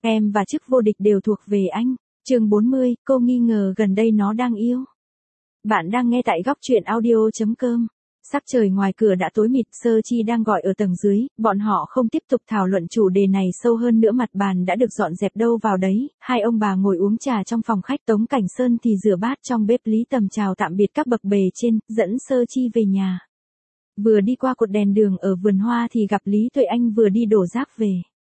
Em và chức vô địch đều thuộc về anh. Chương 40, cô nghi ngờ gần đây nó đang yêu. Bạn đang nghe tại góc truyện audio.com. Sắc trời ngoài cửa đã tối mịt, Sơ Chi đang gọi ở tầng dưới, bọn họ không tiếp tục thảo luận chủ đề này sâu hơn nữa, mặt bàn đã được dọn dẹp đâu vào đấy, hai ông bà ngồi uống trà trong phòng khách, Tống Cảnh Sơn thì rửa bát trong bếp, Lý Tầm chào tạm biệt các bậc bề trên, dẫn Sơ Chi về nhà. Vừa đi qua cột đèn đường ở vườn hoa thì gặp Lý Tuệ Anh vừa đi đổ rác về.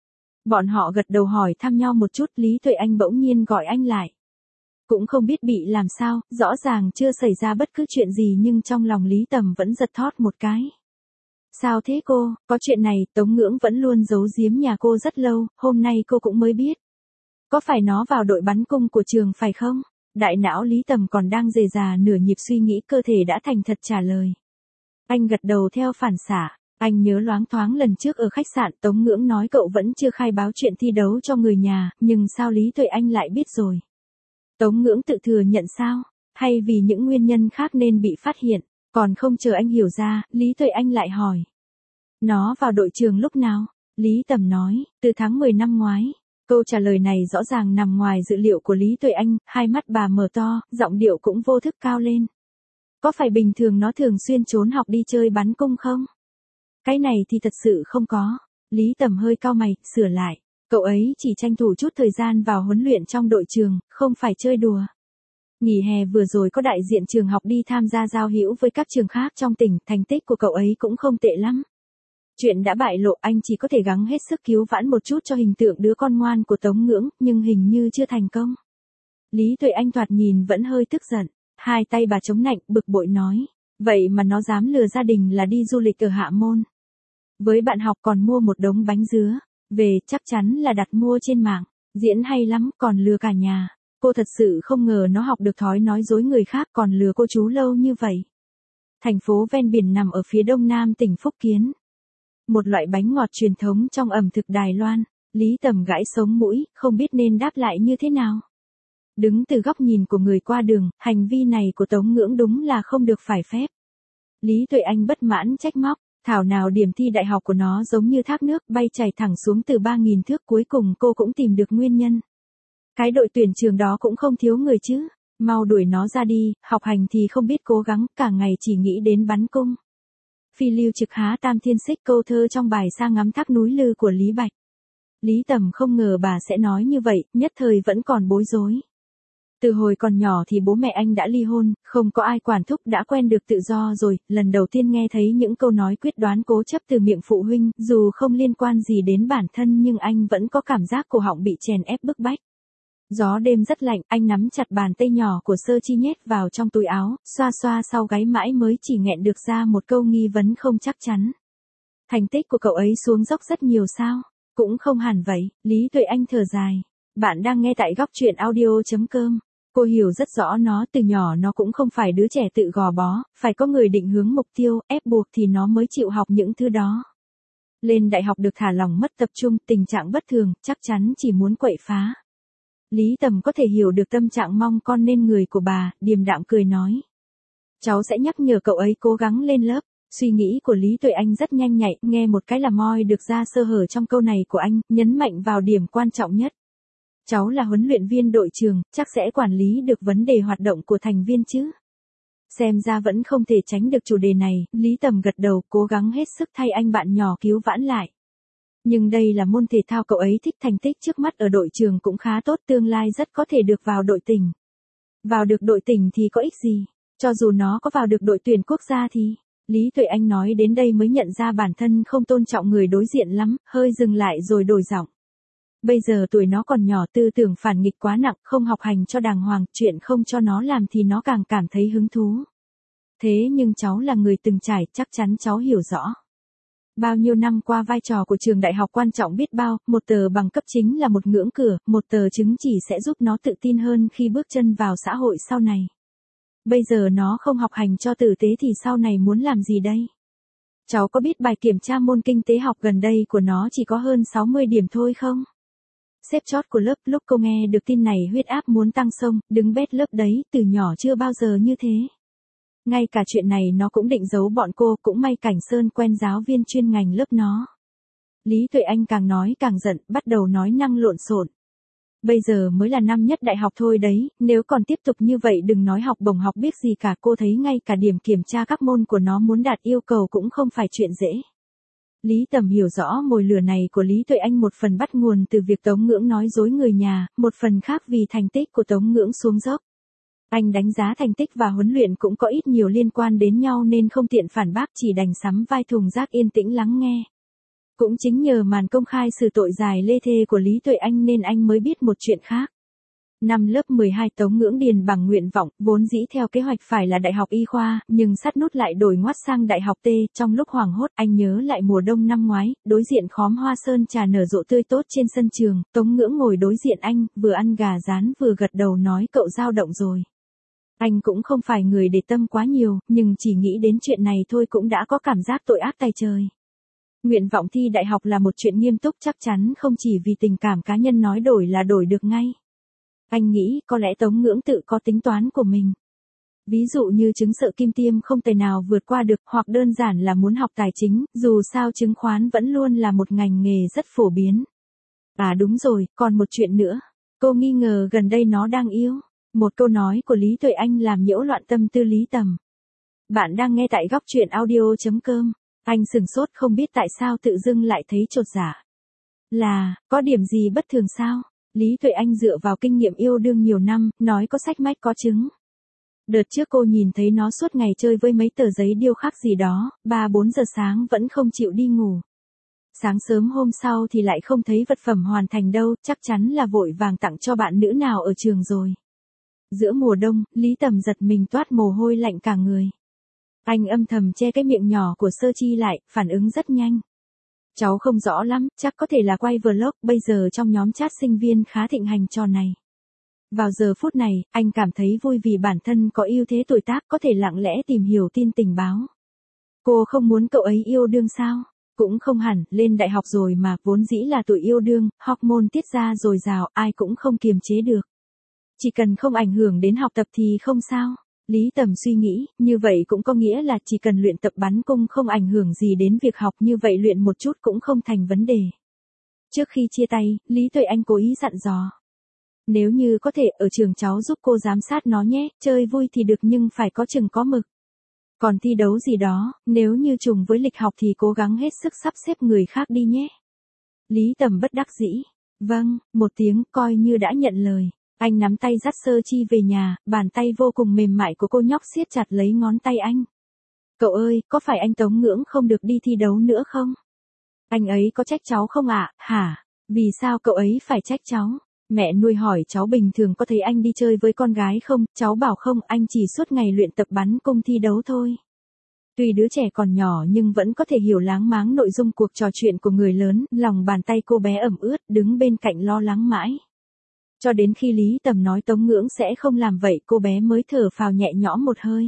Bọn họ gật đầu hỏi thăm nhau một chút, Lý Tuệ Anh bỗng nhiên gọi anh lại. Cũng không biết bị làm sao, rõ ràng chưa xảy ra bất cứ chuyện gì nhưng trong lòng Lý Tầm vẫn giật thót một cái. Sao thế cô, có chuyện này, Tống Ngưỡng vẫn luôn giấu giếm nhà cô rất lâu, hôm nay cô cũng mới biết. Có phải nó vào đội bắn cung của trường phải không? Đại não Lý Tầm còn đang dề dà nửa nhịp suy nghĩ, cơ thể đã thành thật trả lời. Anh gật đầu theo phản xạ. Anh nhớ loáng thoáng lần trước ở khách sạn Tống Ngưỡng nói cậu vẫn chưa khai báo chuyện thi đấu cho người nhà, nhưng sao Lý Tuệ Anh lại biết rồi? Tống Ngưỡng tự thừa nhận sao? Hay vì những nguyên nhân khác nên bị phát hiện? Còn không chờ anh hiểu ra, Lý Tuệ Anh lại hỏi. Nó vào đội trường lúc nào? Lý Tầm nói, từ tháng 10 năm ngoái. Câu trả lời này rõ ràng nằm ngoài dự liệu của Lý Tuệ Anh, hai mắt bà mở to, giọng điệu cũng vô thức cao lên. Có phải bình thường nó thường xuyên trốn học đi chơi bắn cung không? Cái này thì thật sự không có. Lý Tầm hơi cau mày, sửa lại. Cậu ấy chỉ tranh thủ chút thời gian vào huấn luyện trong đội trường, không phải chơi đùa. Nghỉ hè vừa rồi có đại diện trường học đi tham gia giao hữu với các trường khác trong tỉnh, thành tích của cậu ấy cũng không tệ lắm. Chuyện đã bại lộ, anh chỉ có thể gắng hết sức cứu vãn một chút cho hình tượng đứa con ngoan của Tống Ngưỡng, nhưng hình như chưa thành công. Lý Tuệ Anh thoạt nhìn vẫn hơi tức giận, hai tay bà chống nạnh, bực bội nói. Vậy mà nó dám lừa gia đình là đi du lịch ở Hạ Môn. Với bạn học còn mua một đống bánh dứa. Về chắc chắn là đặt mua trên mạng. Diễn hay lắm, còn lừa cả nhà. Cô thật sự không ngờ nó học được thói nói dối người khác còn lừa cô chú lâu như vậy. Thành phố ven biển nằm ở phía đông nam tỉnh Phúc Kiến. Một loại bánh ngọt truyền thống trong ẩm thực Đài Loan. Lý Tầm gãi sống mũi, không biết nên đáp lại như thế nào. Đứng từ góc nhìn của người qua đường, hành vi này của Tống Ngưỡng đúng là không được phải phép. Lý Tuệ Anh bất mãn trách móc, thảo nào điểm thi đại học của nó giống như thác nước bay chảy thẳng xuống từ 3.000 thước, cuối cùng cô cũng tìm được nguyên nhân. Cái đội tuyển trường đó cũng không thiếu người chứ, mau đuổi nó ra đi, học hành thì không biết cố gắng, cả ngày chỉ nghĩ đến bắn cung. Phi lưu trực há tam thiên xích, câu thơ trong bài Sa ngắm thác núi lư của Lý Bạch. Lý Tầm không ngờ bà sẽ nói như vậy, nhất thời vẫn còn bối rối. Từ hồi còn nhỏ thì bố mẹ anh đã ly hôn, không có ai quản thúc, đã quen được tự do rồi, lần đầu tiên nghe thấy những câu nói quyết đoán cố chấp từ miệng phụ huynh, dù không liên quan gì đến bản thân nhưng anh vẫn có cảm giác cổ họng bị chèn ép bức bách. Gió đêm rất lạnh, anh nắm chặt bàn tay nhỏ của Sơ Chi nhét vào trong túi áo, xoa xoa sau gáy mãi mới chỉ nghẹn được ra một câu nghi vấn không chắc chắn. Thành tích của cậu ấy xuống dốc rất nhiều sao? Cũng không hẳn vậy, Lý Tuệ Anh thở dài. Bạn đang nghe tại góc truyện audio.com. Cô hiểu rất rõ nó, từ nhỏ nó cũng không phải đứa trẻ tự gò bó, phải có người định hướng mục tiêu, ép buộc thì nó mới chịu học những thứ đó. Lên đại học được thả lỏng mất tập trung, tình trạng bất thường, chắc chắn chỉ muốn quậy phá. Lý Tầm có thể hiểu được tâm trạng mong con nên người của bà, điềm đạm cười nói. Cháu sẽ nhắc nhở cậu ấy cố gắng lên lớp. Suy nghĩ của Lý Tuệ Anh rất nhanh nhạy, nghe một cái là moi được ra sơ hở trong câu này của anh, nhấn mạnh vào điểm quan trọng nhất. Cháu là huấn luyện viên đội trường, chắc sẽ quản lý được vấn đề hoạt động của thành viên chứ. Xem ra vẫn không thể tránh được chủ đề này, Lý Tầm gật đầu, cố gắng hết sức thay anh bạn nhỏ cứu vãn lại. Nhưng đây là môn thể thao cậu ấy thích, thành tích trước mắt ở đội trường cũng khá tốt, tương lai rất có thể được vào đội tỉnh. Vào được đội tỉnh thì có ích gì, cho dù nó có vào được đội tuyển quốc gia thì... Lý Tuệ Anh nói đến đây mới nhận ra bản thân không tôn trọng người đối diện lắm, hơi dừng lại rồi đổi giọng. Bây giờ tuổi nó còn nhỏ, tư tưởng phản nghịch quá nặng, không học hành cho đàng hoàng, chuyện không cho nó làm thì nó càng cảm thấy hứng thú. Thế nhưng cháu là người từng trải, chắc chắn cháu hiểu rõ. Bao nhiêu năm qua vai trò của trường đại học quan trọng biết bao, một tờ bằng cấp chính là một ngưỡng cửa, một tờ chứng chỉ sẽ giúp nó tự tin hơn khi bước chân vào xã hội sau này. Bây giờ nó không học hành cho tử tế thì sau này muốn làm gì đây? Cháu có biết bài kiểm tra môn kinh tế học gần đây của nó chỉ có hơn 60 điểm thôi không? Xếp chót của lớp, lúc cô nghe được tin này huyết áp muốn tăng xông, đứng bét lớp đấy, từ nhỏ chưa bao giờ như thế. Ngay cả chuyện này nó cũng định giấu bọn cô, cũng may Cảnh Sơn quen giáo viên chuyên ngành lớp nó. Lý Tuệ Anh càng nói càng giận, bắt đầu nói năng lộn xộn. Bây giờ mới là năm nhất đại học thôi đấy, nếu còn tiếp tục như vậy đừng nói học bổng học biết gì cả, cô thấy ngay cả điểm kiểm tra các môn của nó muốn đạt yêu cầu cũng không phải chuyện dễ. Lý Tầm hiểu rõ mồi lửa này của Lý Tuệ Anh một phần bắt nguồn từ việc Tống Ngưỡng nói dối người nhà, một phần khác vì thành tích của Tống Ngưỡng xuống dốc. Anh đánh giá thành tích và huấn luyện cũng có ít nhiều liên quan đến nhau nên không tiện phản bác, chỉ đành sắm vai thùng rác yên tĩnh lắng nghe. Cũng chính nhờ màn công khai xử tội dài lê thê của Lý Tuệ Anh nên anh mới biết một chuyện khác. Năm lớp 12 Tống Ngưỡng điền bằng nguyện vọng, vốn dĩ theo kế hoạch phải là đại học y khoa, nhưng sát nút lại đổi ngoắt sang đại học T. Trong lúc hoảng hốt, anh nhớ lại mùa đông năm ngoái, đối diện khóm hoa sơn trà nở rộ tươi tốt trên sân trường, Tống Ngưỡng ngồi đối diện anh, vừa ăn gà rán vừa gật đầu nói cậu dao động rồi. Anh cũng không phải người để tâm quá nhiều, nhưng chỉ nghĩ đến chuyện này thôi cũng đã có cảm giác tội ác tày trời. Nguyện vọng thi đại học là một chuyện nghiêm túc, chắc chắn không chỉ vì tình cảm cá nhân nói đổi là đổi được ngay. Anh nghĩ có lẽ Tống Ngưỡng tự có tính toán của mình. Ví dụ như chứng sợ kim tiêm không tài nào vượt qua được, hoặc đơn giản là muốn học tài chính, dù sao chứng khoán vẫn luôn là một ngành nghề rất phổ biến. À đúng rồi, còn một chuyện nữa. Cô nghi ngờ gần đây nó đang yêu. Một câu nói của Lý Tuệ Anh làm nhiễu loạn tâm tư Lý Tầm. Bạn đang nghe tại góc truyện audio.com. Anh sửng sốt không biết tại sao tự dưng lại thấy chột dạ. Là, có điểm gì bất thường sao? Lý Tuệ Anh dựa vào kinh nghiệm yêu đương nhiều năm, nói có sách mách có chứng. Đợt trước cô nhìn thấy nó suốt ngày chơi với mấy tờ giấy điêu khắc gì đó, 3-4 giờ sáng vẫn không chịu đi ngủ. Sáng sớm hôm sau thì lại không thấy vật phẩm hoàn thành đâu, chắc chắn là vội vàng tặng cho bạn nữ nào ở trường rồi. Giữa mùa đông, Lý Tầm giật mình toát mồ hôi lạnh cả người. Anh âm thầm che cái miệng nhỏ của Sơ Chi lại, phản ứng rất nhanh. Cháu không rõ lắm, chắc có thể là quay vlog, bây giờ trong nhóm chat sinh viên khá thịnh hành trò này. Vào giờ phút này, anh cảm thấy vui vì bản thân có ưu thế tuổi tác có thể lặng lẽ tìm hiểu tin tình báo. Cô không muốn cậu ấy yêu đương sao? Cũng không hẳn, lên đại học rồi mà, vốn dĩ là tuổi yêu đương, hormone tiết ra dồi dào, ai cũng không kiềm chế được. Chỉ cần không ảnh hưởng đến học tập thì không sao. Lý Tầm suy nghĩ, như vậy cũng có nghĩa là chỉ cần luyện tập bắn cung không ảnh hưởng gì đến việc học, như vậy luyện một chút cũng không thành vấn đề. Trước khi chia tay, Lý Tuệ Anh cố ý dặn dò. Nếu như có thể ở trường cháu giúp cô giám sát nó nhé, chơi vui thì được nhưng phải có chừng có mực. Còn thi đấu gì đó, nếu như trùng với lịch học thì cố gắng hết sức sắp xếp người khác đi nhé. Lý Tầm bất đắc dĩ. Vâng, một tiếng coi như đã nhận lời. Anh nắm tay dắt Sơ Chi về nhà, bàn tay vô cùng mềm mại của cô nhóc siết chặt lấy ngón tay anh. Cậu ơi, có phải anh Tống Ngưỡng không được đi thi đấu nữa không? Anh ấy có trách cháu không ạ? Hả? Vì sao cậu ấy phải trách cháu? Mẹ nuôi hỏi cháu bình thường có thấy anh đi chơi với con gái không? Cháu bảo không, anh chỉ suốt ngày luyện tập bắn cung thi đấu thôi. Tuy đứa trẻ còn nhỏ nhưng vẫn có thể hiểu láng máng nội dung cuộc trò chuyện của người lớn, lòng bàn tay cô bé ẩm ướt, đứng bên cạnh lo lắng mãi. Cho đến khi Lý Tầm nói Tống Ngưỡng sẽ không làm vậy, cô bé mới thở phào nhẹ nhõm một hơi.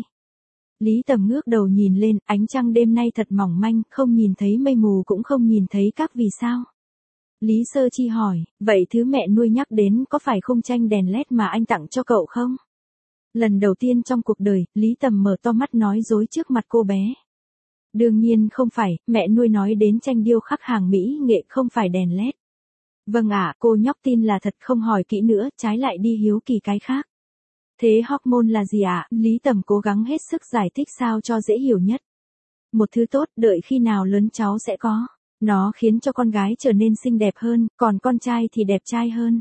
Lý Tầm ngước đầu nhìn lên, ánh trăng đêm nay thật mỏng manh, không nhìn thấy mây mù cũng không nhìn thấy các vì sao. Lý Sơ Chi hỏi, vậy thứ mẹ nuôi nhắc đến có phải khung tranh đèn led mà anh tặng cho cậu không? Lần đầu tiên trong cuộc đời, Lý Tầm mở to mắt nói dối trước mặt cô bé. Đương nhiên không phải, mẹ nuôi nói đến tranh điêu khắc hàng mỹ nghệ không phải đèn led. Vâng ạ, cô nhóc tin là thật không hỏi kỹ nữa, trái lại đi hiếu kỳ cái khác. Thế hormone là gì ạ? Lý Tầm cố gắng hết sức giải thích sao cho dễ hiểu nhất. Một thứ tốt, đợi khi nào lớn cháu sẽ có. Nó khiến cho con gái trở nên xinh đẹp hơn, còn con trai thì đẹp trai hơn.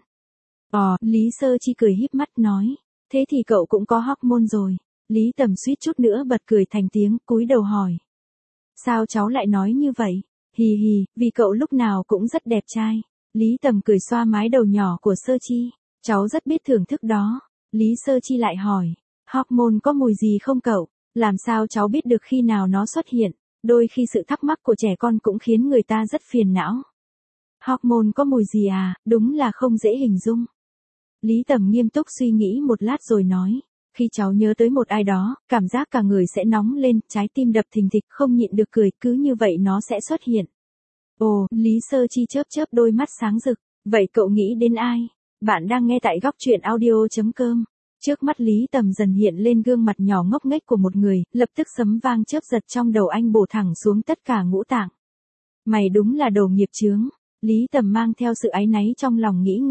Lý Sơ Chi cười híp mắt nói. Thế thì cậu cũng có hormone rồi. Lý Tầm suýt chút nữa bật cười thành tiếng, cúi đầu hỏi. Sao cháu lại nói như vậy? Hì hì, vì cậu lúc nào cũng rất đẹp trai. Lý Tầm cười xoa mái đầu nhỏ của Sơ Chi. Cháu rất biết thưởng thức đó. Lý Sơ Chi lại hỏi. Hormone có mùi gì không cậu? Làm sao cháu biết được khi nào nó xuất hiện? Đôi khi sự thắc mắc của trẻ con cũng khiến người ta rất phiền não. Hormone có mùi gì à? Đúng là không dễ hình dung. Lý Tầm nghiêm túc suy nghĩ một lát rồi nói. Khi cháu nhớ tới một ai đó, cảm giác cả người sẽ nóng lên, trái tim đập thình thịch, không nhịn được cười, cứ như vậy nó sẽ xuất hiện. Ồ, Lý Sơ Chi chớp chớp đôi mắt sáng rực. Vậy cậu nghĩ đến ai? Bạn đang nghe tại góc truyện audio.com. Trước mắt Lý Tầm dần hiện lên gương mặt nhỏ ngốc nghếch của một người, lập tức sấm vang chớp giật trong đầu anh bổ thẳng xuống tất cả ngũ tạng. Mày đúng là đồ nghiệp chướng. Lý Tầm mang theo sự áy náy trong lòng nghĩ ngợi.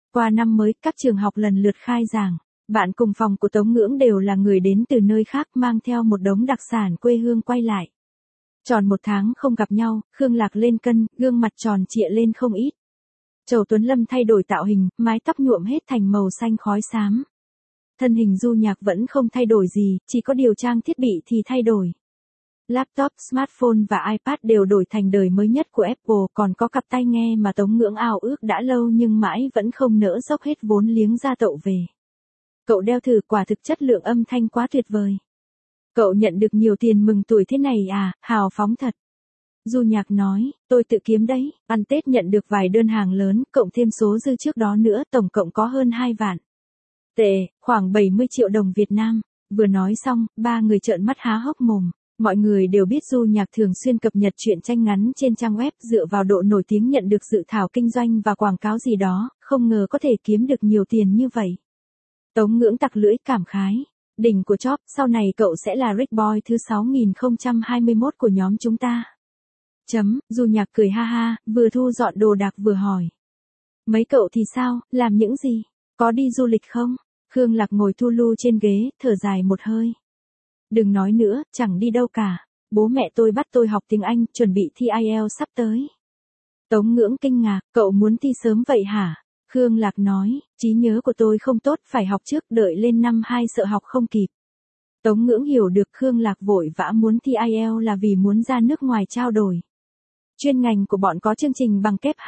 Qua năm mới, các trường học lần lượt khai giảng. Bạn cùng phòng của Tống Ngưỡng đều là người đến từ nơi khác mang theo một đống đặc sản quê hương quay lại. Tròn 1 tháng không gặp nhau, Khương Lạc lên cân, gương mặt tròn trịa lên không ít. Trầu Tuấn Lâm thay đổi tạo hình, mái tóc nhuộm hết thành màu xanh khói xám. Thân hình Du Nhạc vẫn không thay đổi gì, chỉ có điều trang thiết bị thì thay đổi. Laptop, smartphone và iPad đều đổi thành đời mới nhất của Apple, còn có cặp tai nghe mà Tống Ngưỡng ao ước đã lâu nhưng mãi vẫn không nỡ dốc hết vốn liếng ra tậu về. Cậu đeo thử, quả thực chất lượng âm thanh quá tuyệt vời. Cậu nhận được nhiều tiền mừng tuổi thế này à, hào phóng thật. Du Nhạc nói, tôi tự kiếm đấy, ăn Tết nhận được vài đơn hàng lớn, cộng thêm số dư trước đó nữa, tổng cộng có hơn 2 vạn tệ, khoảng 70 triệu đồng Việt Nam. Vừa nói xong, ba người trợn mắt há hốc mồm. Mọi người đều biết Du Nhạc thường xuyên cập nhật truyện tranh ngắn trên trang web, dựa vào độ nổi tiếng nhận được dự thảo kinh doanh và quảng cáo gì đó, không ngờ có thể kiếm được nhiều tiền như vậy. Tống Ngưỡng tặc lưỡi cảm khái. Đỉnh của chóp, sau này cậu sẽ là Rick Boy thứ 6021 của nhóm chúng ta. Du Nhạc cười ha ha, vừa thu dọn đồ đạc vừa hỏi. Mấy cậu thì sao, làm những gì? Có đi du lịch không? Khương Lạc ngồi thu lu trên ghế, thở dài một hơi. Đừng nói nữa, chẳng đi đâu cả. Bố mẹ tôi bắt tôi học tiếng Anh, chuẩn bị thi IELTS sắp tới. Tống Ngưỡng kinh ngạc, cậu muốn thi sớm vậy hả? Khương Lạc nói, trí nhớ của tôi không tốt, phải học trước, đợi lên năm 2 sợ học không kịp. Tống Ngưỡng hiểu được Khương Lạc vội vã muốn thi IELTS là vì muốn ra nước ngoài trao đổi. Chuyên ngành của bọn có chương trình bằng kép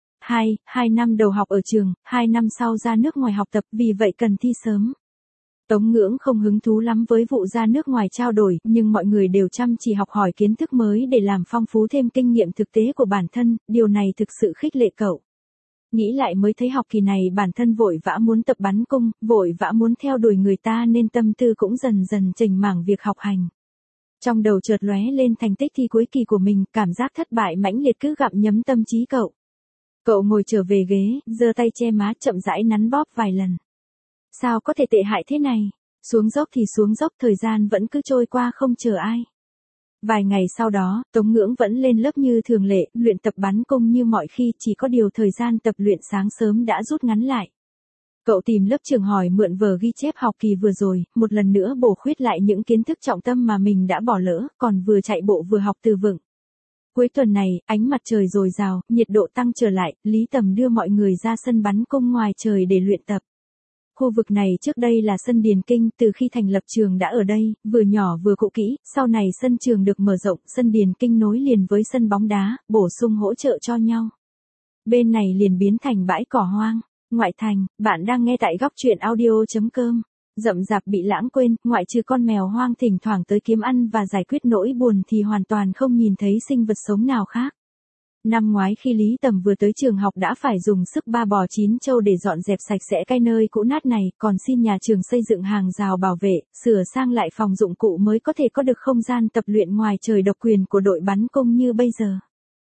2 năm đầu học ở trường, 2 năm sau ra nước ngoài học tập, vì vậy cần thi sớm. Tống Ngưỡng không hứng thú lắm với vụ ra nước ngoài trao đổi, nhưng mọi người đều chăm chỉ học hỏi kiến thức mới để làm phong phú thêm kinh nghiệm thực tế của bản thân, điều này thực sự khích lệ cậu. Nghĩ lại mới thấy học kỳ này bản thân vội vã muốn tập bắn cung, vội vã muốn theo đuổi người ta nên tâm tư cũng dần dần chểnh mảng việc học hành. Trong đầu chợt lóe lên thành tích thi cuối kỳ của mình, cảm giác thất bại mãnh liệt cứ gặm nhấm tâm trí cậu. Cậu ngồi trở về ghế, giơ tay che má chậm rãi nắn bóp vài lần. Sao có thể tệ hại thế này? Xuống dốc thì xuống dốc, thời gian vẫn cứ trôi qua không chờ ai. Vài ngày sau đó, Tống Ngưỡng vẫn lên lớp như thường lệ, luyện tập bắn cung như mọi khi, chỉ có điều thời gian tập luyện sáng sớm đã rút ngắn lại. Cậu tìm lớp trường hỏi mượn vở ghi chép học kỳ vừa rồi, một lần nữa bổ khuyết lại những kiến thức trọng tâm mà mình đã bỏ lỡ, còn vừa chạy bộ vừa học từ vựng. Cuối tuần này, ánh mặt trời dồi dào, nhiệt độ tăng trở lại, Lý Tầm đưa mọi người ra sân bắn cung ngoài trời để luyện tập. Khu vực này trước đây là sân điền kinh, từ khi thành lập trường đã ở đây, vừa nhỏ vừa cũ kỹ, sau này sân trường được mở rộng, sân điền kinh nối liền với sân bóng đá, bổ sung hỗ trợ cho nhau. Bên này liền biến thành bãi cỏ hoang. Ngoại thành, bạn đang nghe tại góc truyện audio.com. Rậm rạp bị lãng quên, ngoại trừ con mèo hoang thỉnh thoảng tới kiếm ăn và giải quyết nỗi buồn thì hoàn toàn không nhìn thấy sinh vật sống nào khác. Năm ngoái khi Lý Tầm vừa tới trường học đã phải dùng sức ba bò chín trâu để dọn dẹp sạch sẽ cái nơi cũ nát này, còn xin nhà trường xây dựng hàng rào bảo vệ, sửa sang lại phòng dụng cụ mới có thể có được không gian tập luyện ngoài trời độc quyền của đội bắn cung như bây giờ.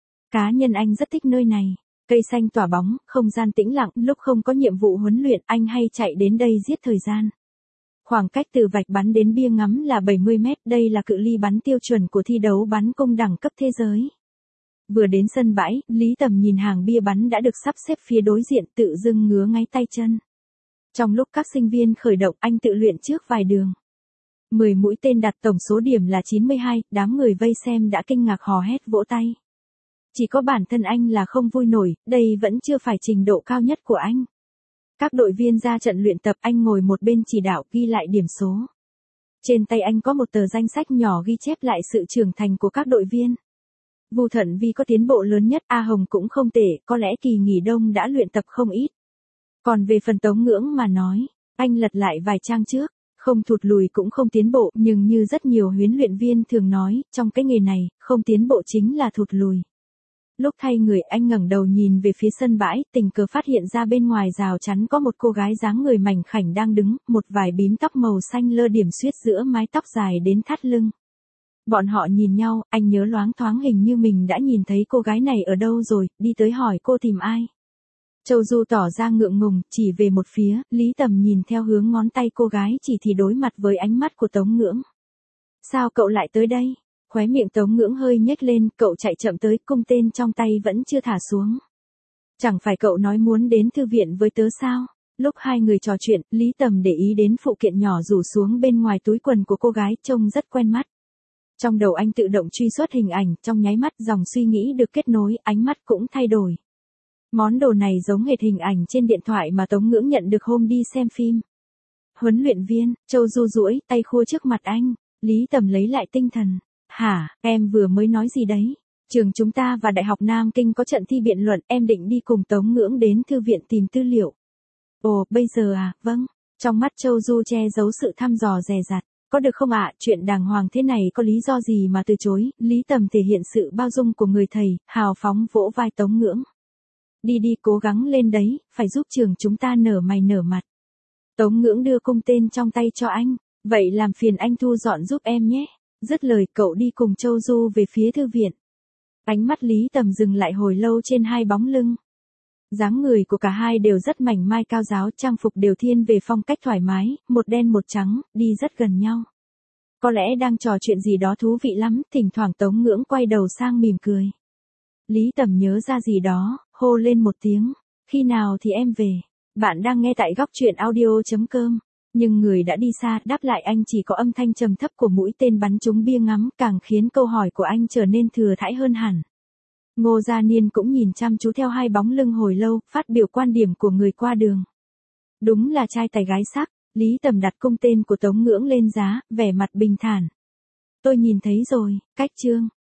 Cá nhân anh rất thích nơi này. Cây xanh tỏa bóng, không gian tĩnh lặng, lúc không có nhiệm vụ huấn luyện, anh hay chạy đến đây giết thời gian. Khoảng cách từ vạch bắn đến bia ngắm là 70 mét, đây là cự ly bắn tiêu chuẩn của thi đấu bắn cung đẳng cấp thế giới. Vừa đến sân bãi, Lý Tầm nhìn hàng bia bắn đã được sắp xếp phía đối diện, tự dưng ngứa ngáy tay chân. Trong lúc các sinh viên khởi động, anh tự luyện trước vài đường. 10 mũi tên đặt tổng số điểm là 92, đám người vây xem đã kinh ngạc hò hét vỗ tay. Chỉ có bản thân anh là không vui nổi, đây vẫn chưa phải trình độ cao nhất của anh. Các đội viên ra trận luyện tập, anh ngồi một bên chỉ đạo ghi lại điểm số. Trên tay anh có một tờ danh sách nhỏ ghi chép lại sự trưởng thành của các đội viên. Vu Thận Vi có tiến bộ lớn nhất, A Hồng cũng không tệ, có lẽ kỳ nghỉ đông đã luyện tập không ít. Còn về phần Tống Ngưỡng mà nói, anh lật lại vài trang trước, không thụt lùi cũng không tiến bộ, nhưng như rất nhiều huấn luyện viên thường nói, trong cái nghề này, không tiến bộ chính là thụt lùi. Lúc thay người anh ngẩng đầu nhìn về phía sân bãi, tình cờ phát hiện ra bên ngoài rào chắn có một cô gái dáng người mảnh khảnh đang đứng, một vài bím tóc màu xanh lơ điểm xuyết giữa mái tóc dài đến thắt lưng. Bọn họ nhìn nhau, anh nhớ loáng thoáng hình như mình đã nhìn thấy cô gái này ở đâu rồi, đi tới hỏi cô tìm ai. Châu Du tỏ ra ngượng ngùng, chỉ về một phía, Lý Tầm nhìn theo hướng ngón tay cô gái chỉ thì đối mặt với ánh mắt của Tống Ngưỡng. Sao cậu lại tới đây? Khóe miệng Tống Ngưỡng hơi nhếch lên, cậu chạy chậm tới, cung tên trong tay vẫn chưa thả xuống. Chẳng phải cậu nói muốn đến thư viện với tớ sao? Lúc hai người trò chuyện, Lý Tầm để ý đến phụ kiện nhỏ rủ xuống bên ngoài túi quần của cô gái trông rất quen mắt. Trong đầu anh tự động truy xuất hình ảnh, trong nháy mắt dòng suy nghĩ được kết nối, ánh mắt cũng thay đổi. Món đồ này giống hệt hình ảnh trên điện thoại mà Tống Ngưỡng nhận được hôm đi xem phim. Huấn luyện viên, Châu Du duỗi tay khua trước mặt anh, Lý Tầm lấy lại tinh thần. Hả, em vừa mới nói gì đấy? Trường chúng ta và Đại học Nam Kinh có trận thi biện luận, em định đi cùng Tống Ngưỡng đến thư viện tìm tư liệu. Ồ, bây giờ à, vâng. Trong mắt Châu Du che giấu sự thăm dò dè dặt. Có được không ạ, chuyện đàng hoàng thế này có lý do gì mà từ chối, Lý Tầm thể hiện sự bao dung của người thầy, hào phóng vỗ vai Tống Ngưỡng. Đi đi, cố gắng lên đấy, phải giúp trường chúng ta nở mày nở mặt. Tống Ngưỡng đưa cung tên trong tay cho anh, vậy làm phiền anh thu dọn giúp em nhé. Dứt lời cậu đi cùng Châu Du về phía thư viện. Ánh mắt Lý Tầm dừng lại hồi lâu trên hai bóng lưng. Dáng người của cả hai đều rất mảnh mai cao ráo, trang phục đều thiên về phong cách thoải mái, một đen một trắng, đi rất gần nhau. Có lẽ đang trò chuyện gì đó thú vị lắm, thỉnh thoảng Tống Ngưỡng quay đầu sang mỉm cười. Lý Tầm nhớ ra gì đó, hô lên một tiếng, khi nào thì em về. Bạn đang nghe tại góc truyện audio.com. Nhưng người đã đi xa, đáp lại anh chỉ có âm thanh trầm thấp của mũi tên bắn trúng bia ngắm, càng khiến câu hỏi của anh trở nên thừa thãi hơn hẳn. Ngô Gia Niên cũng nhìn chăm chú theo hai bóng lưng hồi lâu, phát biểu quan điểm của người qua đường. Đúng là trai tài gái sắc, Lý Tầm đặt cung tên của Tống Ngưỡng lên giá, vẻ mặt bình thản. Tôi nhìn thấy rồi, cách chương.